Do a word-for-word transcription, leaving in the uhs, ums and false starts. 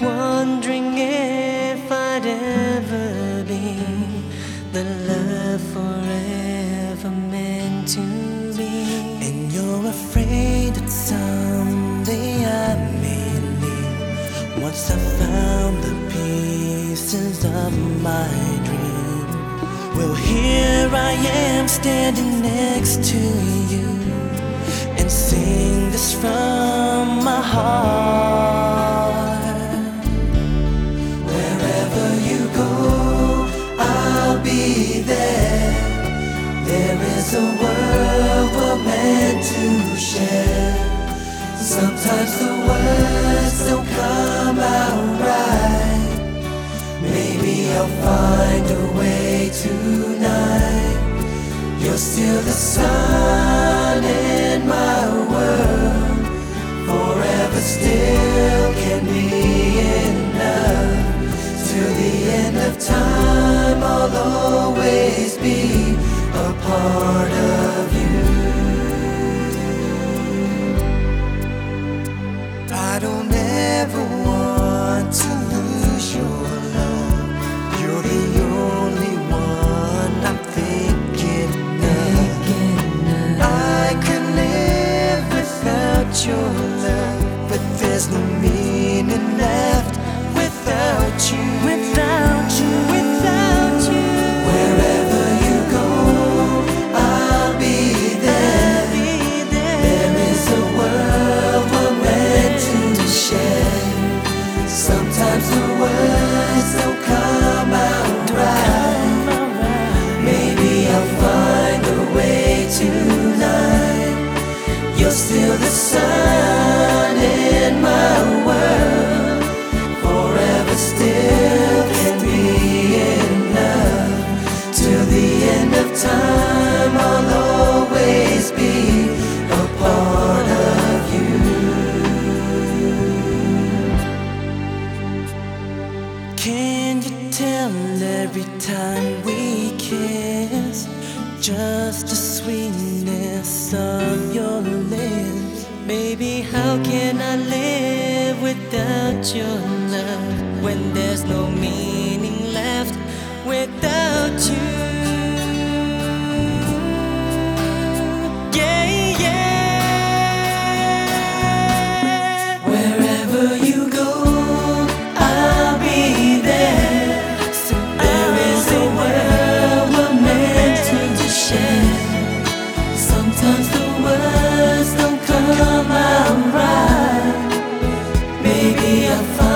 wondering if I'd ever be the love forever meant to be. And you're afraid that someday I may leave once I found the pieces of my dream. Well, here I am standing next to you and sing this from my heart. Wherever you go, I'll be there. There is a world we're meant to share. Sometimes the words don't come out right. Maybe I'll find a way tonight. You're still the sun in my world. Forever still can be enough. Till the end of time, I'll always be a part of you. I don't ever want to lose your love. You're the only one I'm thinking of. I could live without your love, but there's no meaning left without you. Without you, without you. Wherever you go, I'll be there. There is a world we're meant to share. Sometimes the words don't come out right. Maybe I'll find a way tonight. You're still the sun in my world. Forever still can be enough. Till the end of time, I'll always be a part of you. Can you tell every time we kiss just the sweetness of your lips? Baby, how can I live without your love when there's no meaning left without you? Yeah, yeah. Wherever you go, I'll be there. So There is a world we're meant to share. Sometimes the words don't come out right. Maybe I'll find